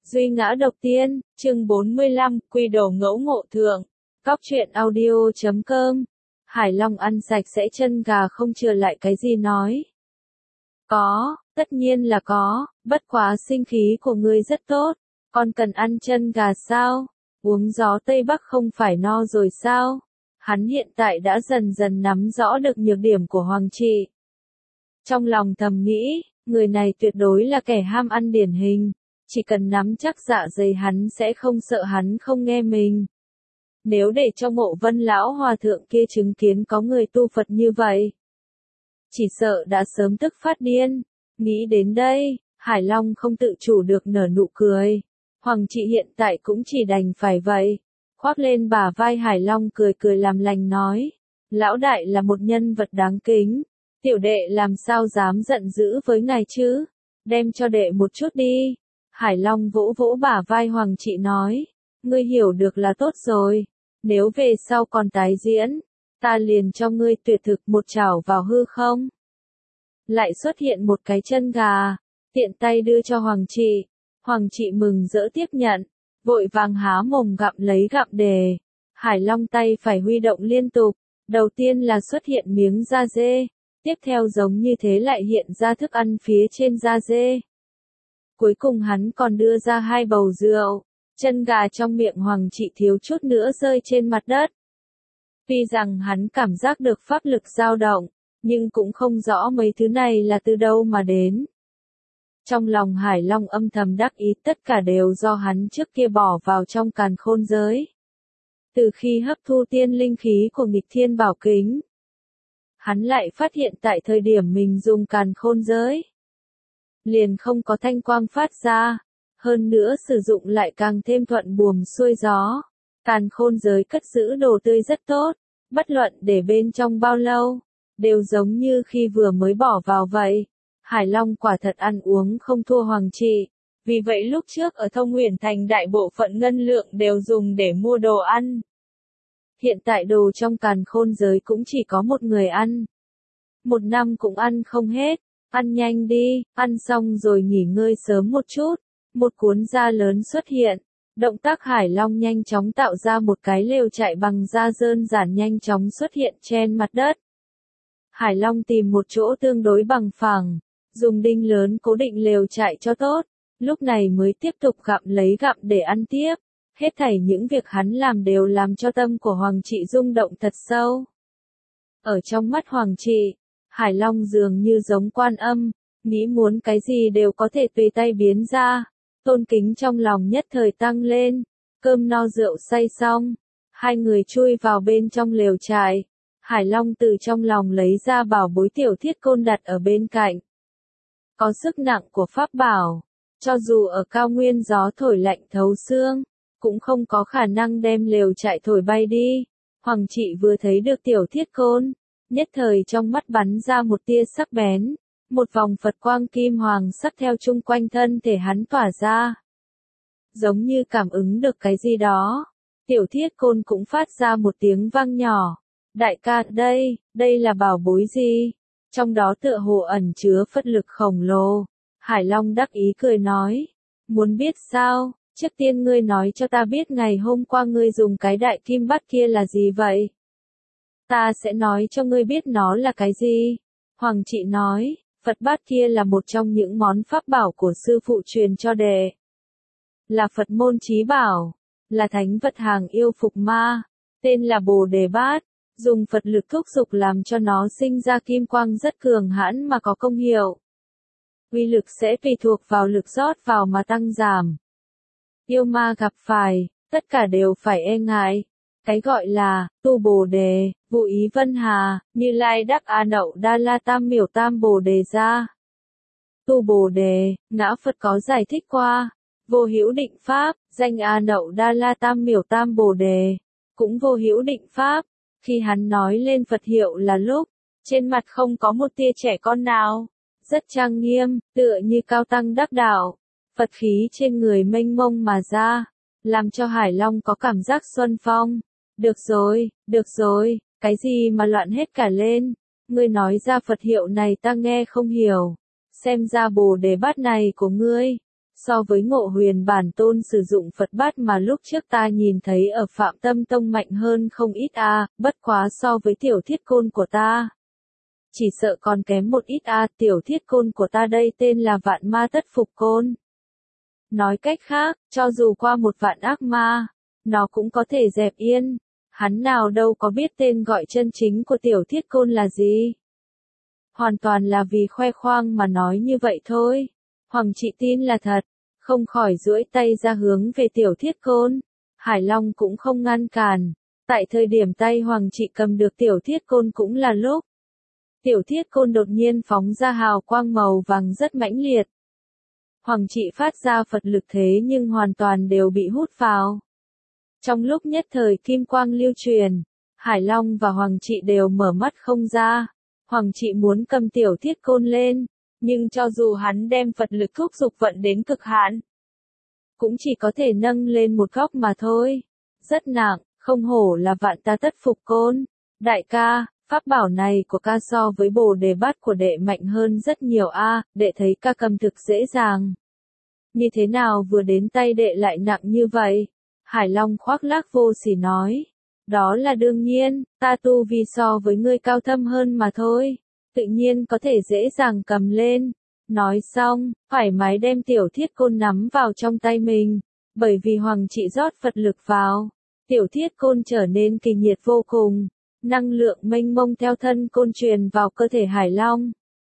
Duy ngã độc tiên, chương 45, quy đồ ngẫu ngộ thượng. Cóc truyện audio.com. Hải Long ăn sạch sẽ chân gà không chừa lại cái gì nói. Có, tất nhiên là có, bất quá sinh khí của ngươi rất tốt. Còn cần ăn chân gà sao? Uống gió Tây Bắc không phải no rồi sao? Hắn hiện tại đã dần dần nắm rõ được nhược điểm của Hoàng Trị. Trong lòng thầm nghĩ, người này tuyệt đối là kẻ ham ăn điển hình. Chỉ cần nắm chắc dạ dày hắn sẽ không sợ hắn không nghe mình. Nếu để cho Ngộ Vân lão hòa thượng kia chứng kiến có người tu Phật như vậy, chỉ sợ đã sớm tức phát điên. Nghĩ đến đây, Hải Long không tự chủ được nở nụ cười. Hoàng Trị hiện tại cũng chỉ đành phải vậy. Khoác lên bả vai Hải Long cười cười làm lành nói. Lão đại là một nhân vật đáng kính. Tiểu đệ làm sao dám giận dữ với ngài chứ? Đem cho đệ một chút đi. Hải Long vỗ vỗ bả vai Hoàng Trị nói. Ngươi hiểu được là tốt rồi. Nếu về sau còn tái diễn, ta liền cho ngươi tuyệt thực một chảo vào hư không. Lại xuất hiện một cái chân gà, tiện tay đưa cho Hoàng Trị. Hoàng Trị mừng rỡ tiếp nhận, vội vàng há mồm gặm lấy gặm đề. Hải Long tay phải huy động liên tục, đầu tiên là xuất hiện miếng da dê, tiếp theo giống như thế lại hiện ra thức ăn phía trên da dê. Cuối cùng hắn còn đưa ra 2 bầu rượu, chân gà trong miệng Hoàng Trị thiếu chút nữa rơi trên mặt đất. Tuy rằng hắn cảm giác được pháp lực dao động, nhưng cũng không rõ mấy thứ này là từ đâu mà đến. Trong lòng Hải Long âm thầm đắc ý tất cả đều do hắn trước kia bỏ vào trong càn khôn giới. Từ khi hấp thu tiên linh khí của nghịch thiên bảo kính, hắn lại phát hiện tại thời điểm mình dùng càn khôn giới, liền không có thanh quang phát ra, hơn nữa sử dụng lại càng thêm thuận buồm xuôi gió. Càn khôn giới cất giữ đồ tươi rất tốt, bất luận để bên trong bao lâu, đều giống như khi vừa mới bỏ vào vậy. Hải Long quả thật ăn uống không thua Hoàng Trị, vì vậy lúc trước ở Thông Huyền Thành đại bộ phận ngân lượng đều dùng để mua đồ ăn. Hiện tại đồ trong càn khôn giới cũng chỉ có một người ăn. Một năm cũng ăn không hết. Ăn nhanh đi, ăn xong rồi nghỉ ngơi sớm một chút. Một cuốn da lớn xuất hiện. Động tác Hải Long nhanh chóng tạo ra một cái lều trại bằng da đơn giản nhanh chóng xuất hiện trên mặt đất. Hải Long tìm một chỗ tương đối bằng phẳng, dùng đinh lớn cố định lều trại cho tốt. Lúc này mới tiếp tục gặm lấy gặm để ăn tiếp. Hết thảy những việc hắn làm đều làm cho tâm của Hoàng Trị rung động thật sâu. Ở trong mắt Hoàng Trị, Hải Long dường như giống Quan Âm, nghĩ muốn cái gì đều có thể tùy tay biến ra. Tôn kính trong lòng nhất thời tăng lên. Cơm no rượu say xong, hai người chui vào bên trong lều trại. Hải Long từ trong lòng lấy ra bảo bối tiểu thiết côn đặt ở bên cạnh. Có sức nặng của pháp bảo, cho dù ở cao nguyên gió thổi lạnh thấu xương, cũng không có khả năng đem lều trại thổi bay đi. Hoàng Trị vừa thấy được tiểu thiết côn, nhất thời trong mắt bắn ra một tia sắc bén, một vòng Phật quang kim hoàng sắc theo chung quanh thân thể hắn tỏa ra. Giống như cảm ứng được cái gì đó, tiểu thiết côn cũng phát ra một tiếng vang nhỏ. Đại ca, đây là bảo bối gì? Trong đó tựa hồ ẩn chứa phật lực khổng lồ. Hải Long đắc ý cười nói, muốn biết sao? Trước tiên ngươi nói cho ta biết ngày hôm qua ngươi dùng cái đại kim bát kia là gì vậy? Ta sẽ nói cho ngươi biết nó là cái gì. Hoàng Trị nói, Phật bát kia là một trong những món pháp bảo của sư phụ truyền cho đệ. Là Phật môn chí bảo, là thánh vật hàng yêu phục ma, tên là Bồ Đề Bát, dùng Phật lực thúc dục làm cho nó sinh ra kim quang rất cường hãn mà có công hiệu. Uy lực sẽ tùy thuộc vào lực rót vào mà tăng giảm. Yêu ma gặp phải, tất cả đều phải e ngại. Cái gọi là, tu Bồ Đề, Vụ Ý Vân Hà, Như Lai Đắc A Nậu Đa La Tam Miểu Tam Bồ Đề ra. Tu Bồ Đề, Ngã Phật có giải thích qua. Vô hữu định Pháp, danh A Nậu Đa La Tam Miểu Tam Bồ Đề, cũng vô hữu định Pháp. Khi hắn nói lên Phật hiệu là lúc, trên mặt không có một tia trẻ con nào. Rất trang nghiêm, tựa như cao tăng đắc đạo. Phật khí trên người mênh mông mà ra, làm cho Hải Long có cảm giác xuân phong. Được rồi, cái gì mà loạn hết cả lên? Ngươi nói ra Phật hiệu này ta nghe không hiểu. Xem ra Bồ Đề Bát này của ngươi, So với Ngộ Huyền bản tôn sử dụng Phật bát mà lúc trước ta nhìn thấy ở Phạm Tâm Tông mạnh hơn không ít bất quá so với tiểu thiết côn của ta. Chỉ sợ còn kém một ít tiểu thiết côn của ta đây tên là vạn ma tất phục côn. Nói cách khác, cho dù qua một vạn ác ma, nó cũng có thể dẹp yên. Hắn nào đâu có biết tên gọi chân chính của tiểu thiết côn là gì. Hoàn toàn là vì khoe khoang mà nói như vậy thôi. Hoàng trị tin là thật, không khỏi duỗi tay ra hướng về tiểu thiết côn. Hải Long cũng không ngăn cản. Tại thời điểm tay Hoàng trị cầm được tiểu thiết côn cũng là lúc tiểu thiết côn đột nhiên phóng ra hào quang màu vàng rất mãnh liệt. Hoàng trị phát ra Phật lực thế nhưng hoàn toàn đều bị hút vào. Trong lúc nhất thời kim quang lưu truyền, Hải Long và Hoàng trị đều mở mắt không ra. Hoàng trị muốn cầm tiểu thiết côn lên, nhưng cho dù hắn đem Phật lực thúc giục vận đến cực hạn, cũng chỉ có thể nâng lên một góc mà thôi. Rất nặng, không hổ là vạn ta tất phục côn. Đại ca, pháp bảo này của ca so với Bồ Đề Bát của đệ mạnh hơn rất nhiều đệ thấy ca cầm thực dễ dàng. Như thế nào vừa đến tay đệ lại nặng như vậy? Hải Long khoác lác vô sỉ nói. Đó là đương nhiên, ta tu vi so với ngươi cao thâm hơn mà thôi. Tự nhiên có thể dễ dàng cầm lên. Nói xong, thoải mái đem tiểu thiết côn nắm vào trong tay mình. Bởi vì Hoàng trị rót Phật lực vào, tiểu thiết côn trở nên kỳ nhiệt vô cùng. Năng lượng mênh mông theo thân côn truyền vào cơ thể Hải Long.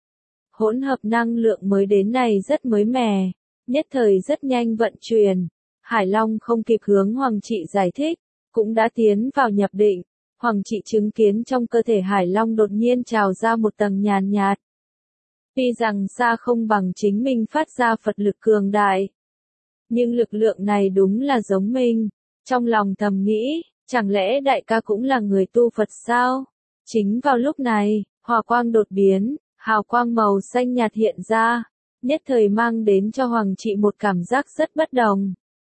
Hỗn hợp năng lượng mới đến này rất mới mẻ, nhất thời rất nhanh vận chuyển. Hải Long không kịp hướng Hoàng trị giải thích, cũng đã tiến vào nhập định. Hoàng trị chứng kiến trong cơ thể Hải Long đột nhiên trào ra một tầng nhàn nhạt. Tuy rằng xa không bằng chính mình phát ra Phật lực cường đại, nhưng lực lượng này đúng là giống mình. Trong lòng thầm nghĩ, chẳng lẽ đại ca cũng là người tu Phật sao? Chính vào lúc này, hỏa quang đột biến, hào quang màu xanh nhạt hiện ra, nhất thời mang đến cho Hoàng trị một cảm giác rất bất đồng.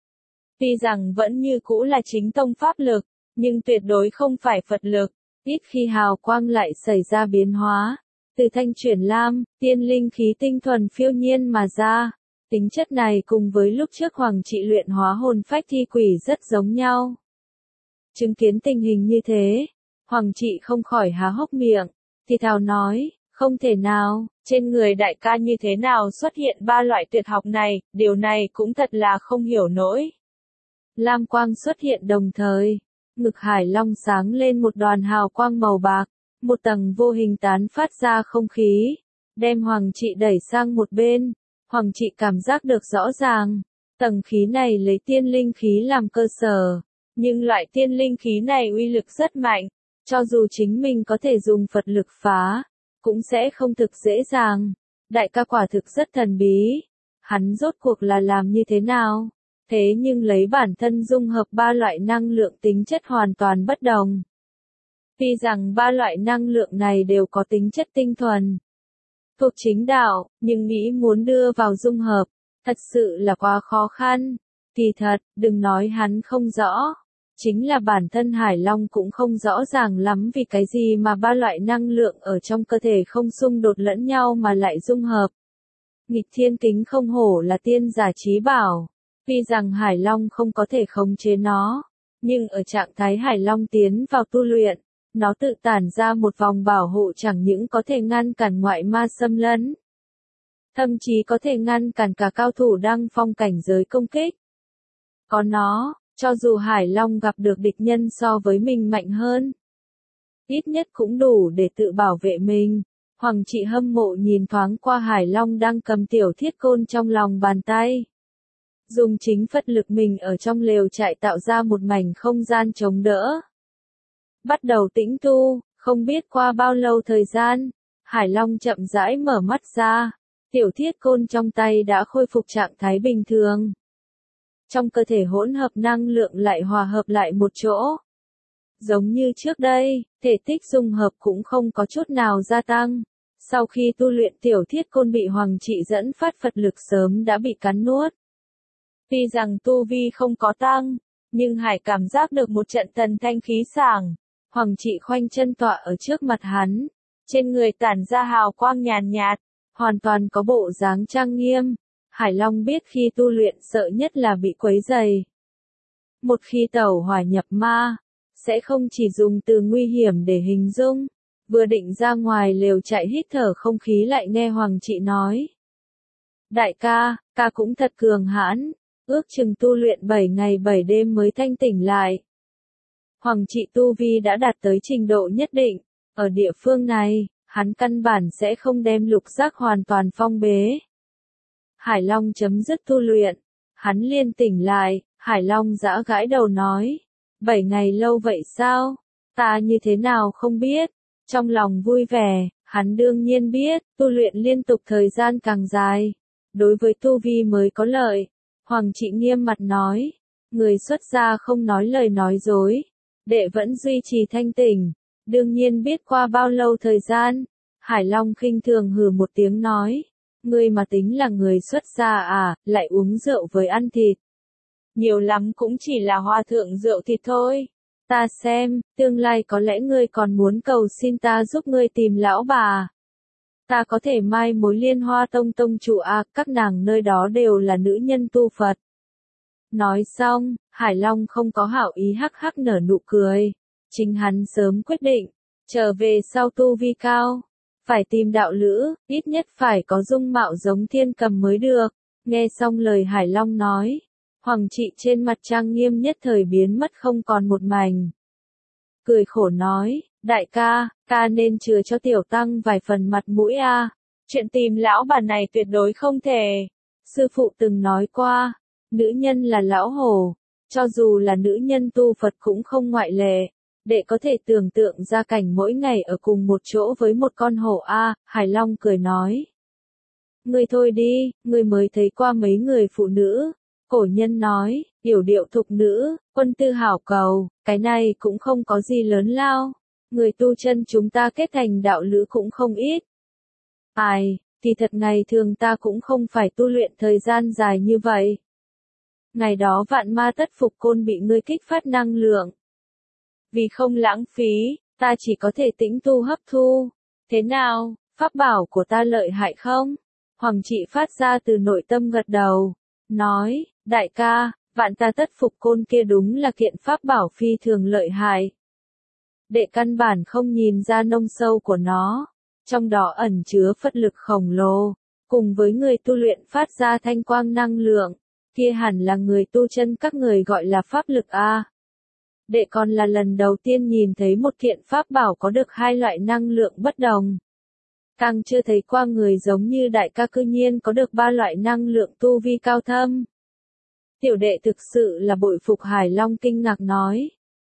Tuy rằng vẫn như cũ là chính tông pháp lực, nhưng tuyệt đối không phải Phật lực, ít khi hào quang lại xảy ra biến hóa. Từ thanh chuyển lam, tiên linh khí tinh thuần phiêu nhiên mà ra. Tính chất này cùng với lúc trước Hoàng trị luyện hóa hồn phách thi quỷ rất giống nhau. Chứng kiến tình hình như thế, Hoàng trị không khỏi há hốc miệng, thì thào nói, không thể nào, trên người đại ca như thế nào xuất hiện ba loại tuyệt học này, điều này cũng thật là không hiểu nổi. Lam quang xuất hiện đồng thời, ngực Hải Long sáng lên một đoàn hào quang màu bạc, một tầng vô hình tán phát ra không khí, đem Hoàng trị đẩy sang một bên. Hoàng trị cảm giác được rõ ràng, tầng khí này lấy tiên linh khí làm cơ sở, nhưng loại tiên linh khí này uy lực rất mạnh, cho dù chính mình có thể dùng Phật lực phá, cũng sẽ không thực dễ dàng. Đại ca quả thực rất thần bí, hắn rốt cuộc là làm như thế nào? Thế nhưng lấy bản thân dung hợp ba loại năng lượng tính chất hoàn toàn bất đồng. Tuy rằng ba loại năng lượng này đều có tính chất tinh thuần, thuộc chính đạo, nhưng nghĩ muốn đưa vào dung hợp, thật sự là quá khó khăn. Kỳ thật, đừng nói hắn không rõ, chính là bản thân Hải Long cũng không rõ ràng lắm vì cái gì mà ba loại năng lượng ở trong cơ thể không xung đột lẫn nhau mà lại dung hợp. Nghịch thiên kính không hổ là tiên giả trí bảo, tuy rằng Hải Long không có thể khống chế nó, nhưng ở trạng thái Hải Long tiến vào tu luyện, nó tự tản ra một vòng bảo hộ chẳng những có thể ngăn cản ngoại ma xâm lấn, thậm chí có thể ngăn cản cả cao thủ đăng phong cảnh giới công kích. Có nó, cho dù Hải Long gặp được địch nhân so với mình mạnh hơn, ít nhất cũng đủ để tự bảo vệ mình. Hoàng trị hâm mộ nhìn thoáng qua Hải Long đang cầm tiểu thiết côn trong lòng bàn tay. Dùng chính Phật lực mình ở trong lều trại tạo ra một mảnh không gian chống đỡ. Bắt đầu tĩnh tu, không biết qua bao lâu thời gian, Hải Long chậm rãi mở mắt ra, tiểu thiết côn trong tay đã khôi phục trạng thái bình thường. Trong cơ thể hỗn hợp năng lượng lại hòa hợp lại một chỗ. Giống như trước đây, thể tích dung hợp cũng không có chút nào gia tăng. Sau khi tu luyện tiểu thiết côn bị Hoàng trị dẫn phát Phật lực sớm đã bị cắn nuốt. Tuy rằng tu vi không có tăng, nhưng Hải cảm giác được một trận thần thanh khí sảng. Hoàng trị khoanh chân tọa ở trước mặt hắn, trên người tản ra hào quang nhàn nhạt, hoàn toàn có bộ dáng trang nghiêm. Hải Long biết khi tu luyện sợ nhất là bị quấy rầy. Một khi tẩu hỏa nhập ma, sẽ không chỉ dùng từ nguy hiểm để hình dung. Vừa định ra ngoài lều chạy hít thở không khí lại nghe Hoàng Trị nói. Đại ca, ca cũng thật cường hãn, ước chừng tu luyện 7 ngày 7 đêm mới thanh tỉnh lại. Hoàng Trị tu vi đã đạt tới trình độ nhất định, ở địa phương này, hắn căn bản sẽ không đem lục giác hoàn toàn phong bế. Hải Long chấm dứt tu luyện, hắn liên tỉnh lại, Hải Long giã gãi đầu nói, 7 ngày lâu vậy sao, ta như thế nào không biết, trong lòng vui vẻ, hắn đương nhiên biết, tu luyện liên tục thời gian càng dài, đối với tu vi mới có lợi. Hoàng Trị nghiêm mặt nói, người xuất gia không nói lời nói dối, đệ vẫn duy trì thanh tỉnh, đương nhiên biết qua bao lâu thời gian. Hải Long khinh thường hừ một tiếng nói, ngươi mà tính là người xuất gia à, lại uống rượu với ăn thịt. Nhiều lắm cũng chỉ là hòa thượng rượu thịt thôi. Ta xem, tương lai có lẽ ngươi còn muốn cầu xin ta giúp ngươi tìm lão bà. Ta có thể mai mối Liên Hoa Tông tông chủ à, các nàng nơi đó đều là nữ nhân tu Phật. Nói xong, Hải Long không có hảo ý hắc hắc nở nụ cười. Chính hắn sớm quyết định, trở về sau tu vi cao. Phải tìm đạo lữ, ít nhất phải có dung mạo giống thiên cầm mới được. Nghe xong lời Hải Long nói, Hoàng Trị trên mặt trang nghiêm nhất thời biến mất không còn một mảnh. Cười khổ nói, đại ca, ca nên chừa cho tiểu tăng vài phần mặt mũi a. Chuyện tìm lão bà này tuyệt đối không thể. Sư phụ từng nói qua, nữ nhân là lão hổ, cho dù là nữ nhân tu Phật cũng không ngoại lệ. Để có thể tưởng tượng ra cảnh mỗi ngày ở cùng một chỗ với một con hổ a. Hải Long cười nói. Ngươi thôi đi, ngươi mới thấy qua mấy người phụ nữ. Cổ nhân nói, yểu điệu thục nữ, quân tư hảo cầu, cái này cũng không có gì lớn lao. Người tu chân chúng ta kết thành đạo lữ cũng không ít. Ai, thì thật ngày thường ta cũng không phải tu luyện thời gian dài như vậy. Ngày đó vạn ma tất phục côn bị ngươi kích phát năng lượng. Vì không lãng phí, ta chỉ có thể tĩnh tu hấp thu. Thế nào, pháp bảo của ta lợi hại không? Hoàng Trị phát ra từ nội tâm gật đầu. Nói, đại ca, vạn ta tất phục côn kia đúng là kiện pháp bảo phi thường lợi hại. Đệ căn bản không nhìn ra nông sâu của nó. Trong đó ẩn chứa phật lực khổng lồ. Cùng với người tu luyện phát ra thanh quang năng lượng. Kia hẳn là người tu chân các người gọi là pháp lực a. Đệ còn là lần đầu tiên nhìn thấy một kiện pháp bảo có được hai loại năng lượng bất đồng. Càng chưa thấy qua người giống như đại ca cư nhiên có được ba loại năng lượng tu vi cao thâm. Tiểu đệ thực sự là bội phục. Hải Long kinh ngạc nói.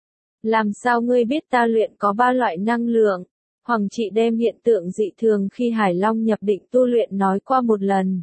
Làm sao ngươi biết ta luyện có ba loại năng lượng? Hoàng Trị đem hiện tượng dị thường khi Hải Long nhập định tu luyện nói qua một lần.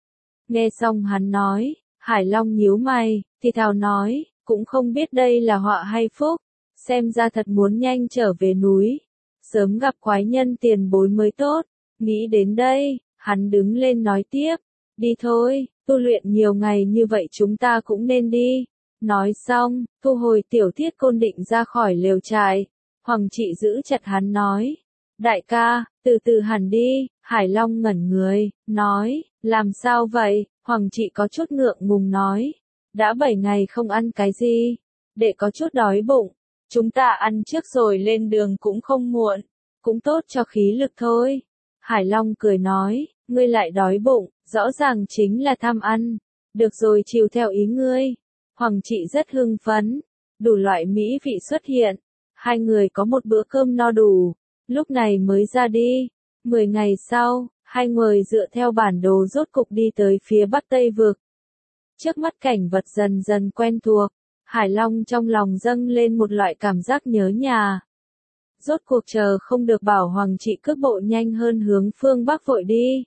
Nghe xong hắn nói, Hải Long nhíu mày, thì thào nói, cũng không biết đây là họa hay phúc, xem ra thật muốn nhanh trở về núi. Sớm gặp quái nhân tiền bối mới tốt. Nghĩ đến đây, hắn đứng lên nói tiếp, đi thôi, tu luyện nhiều ngày như vậy chúng ta cũng nên đi. Nói xong, thu hồi tiểu thiết côn định ra khỏi lều trại. Hoàng Trị giữ chặt hắn nói, đại ca, từ từ hẳn đi. Hải Long ngẩn người, nói, làm sao vậy? Hoàng Trị có chút ngượng ngùng nói, đã 7 ngày không ăn cái gì, đệ có chút đói bụng, chúng ta ăn trước rồi lên đường cũng không muộn, cũng tốt cho khí lực thôi. Hải Long cười nói, ngươi lại đói bụng, rõ ràng chính là tham ăn, được rồi chiều theo ý ngươi. Hoàng Trị rất hưng phấn, đủ loại mỹ vị xuất hiện, hai người có một bữa cơm no đủ, lúc này mới ra đi. 10 ngày sau, hai người dựa theo bản đồ rốt cục đi tới phía Bắc Tây Vực. Trước mắt cảnh vật dần dần quen thuộc, Hải Long trong lòng dâng lên một loại cảm giác nhớ nhà. Rốt cuộc chờ không được bảo Hoàng Trị cước bộ nhanh hơn hướng phương Bắc vội đi.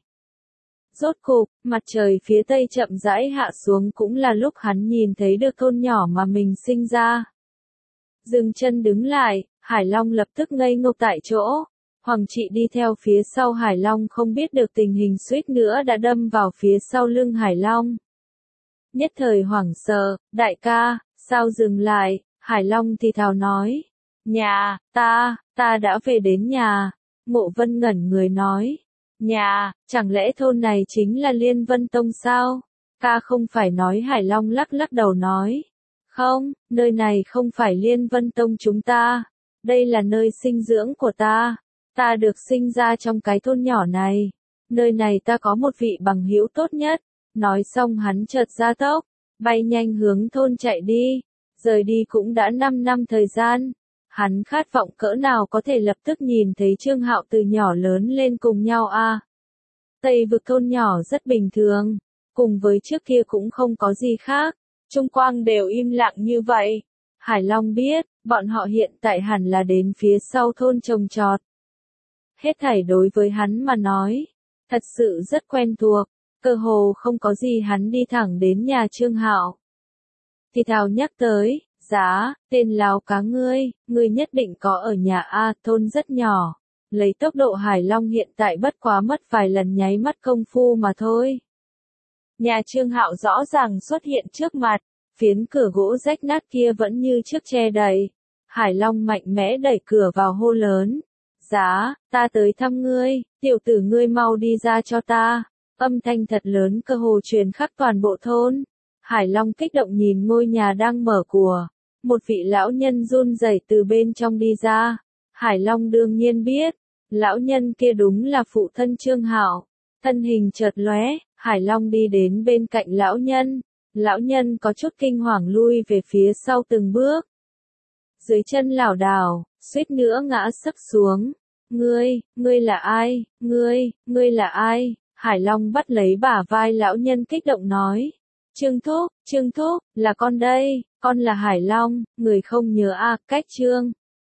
Rốt cục, mặt trời phía Tây chậm rãi hạ xuống cũng là lúc hắn nhìn thấy được thôn nhỏ mà mình sinh ra. Dừng chân đứng lại, Hải Long lập tức ngây ngốc tại chỗ. Hoàng Trị đi theo phía sau Hải Long không biết được tình hình suýt nữa đã đâm vào phía sau lưng Hải Long. Nhất thời hoảng sợ, đại ca, sao dừng lại? Hải Long thì thào nói. Nhà, ta đã về đến nhà. Mộ Vân ngẩn người nói. Nhà, chẳng lẽ thôn này chính là Liên Vân Tông sao? Ta không phải nói. Hải Long lắc lắc đầu nói. Không, nơi này không phải Liên Vân Tông chúng ta. Đây là nơi sinh dưỡng của ta. Ta được sinh ra trong cái thôn nhỏ này. Nơi này ta có một vị bằng hữu tốt nhất. Nói xong hắn chợt ra tốc, bay nhanh hướng thôn chạy đi. Rời đi cũng đã 5 năm thời gian. Hắn khát vọng cỡ nào có thể lập tức nhìn thấy Trương Hạo từ nhỏ lớn lên cùng nhau a. Tây vực thôn nhỏ rất bình thường, cùng với trước kia cũng không có gì khác, chung quanh đều im lặng như vậy. Hải Long biết, bọn họ hiện tại hẳn là đến phía sau thôn trồng trọt. Hết thảy đối với hắn mà nói, thật sự rất quen thuộc, cơ hồ không có gì hắn đi thẳng đến nhà Trương Hạo. Thì thào nhắc tới, giá, tên láo cá ngươi nhất định có ở nhà A, thôn rất nhỏ. Lấy tốc độ Hải Long hiện tại bất quá mất vài lần nháy mắt công phu mà thôi. Nhà Trương Hạo rõ ràng xuất hiện trước mặt, phiến cửa gỗ rách nát kia vẫn như trước che đầy. Hải Long mạnh mẽ đẩy cửa vào hô lớn. Giá, ta tới thăm ngươi, tiểu tử ngươi mau đi ra cho ta. Âm thanh thật lớn cơ hồ truyền khắp toàn bộ thôn. Hải Long kích động nhìn ngôi nhà đang mở của. Một vị lão nhân run rẩy từ bên trong đi ra. Hải Long đương nhiên biết, lão nhân kia đúng là phụ thân Trương Hạo. Thân hình chợt lóe, Hải Long đi đến bên cạnh lão nhân. Lão nhân có chút kinh hoàng lui về phía sau từng bước. Dưới chân lảo đảo, suýt nữa ngã sấp xuống. Ngươi là ai? Ngươi là ai? Hải Long bắt lấy bả vai lão nhân kích động nói. Trương Thúc, là con đây, con là Hải Long, người không nhớ cách Trương.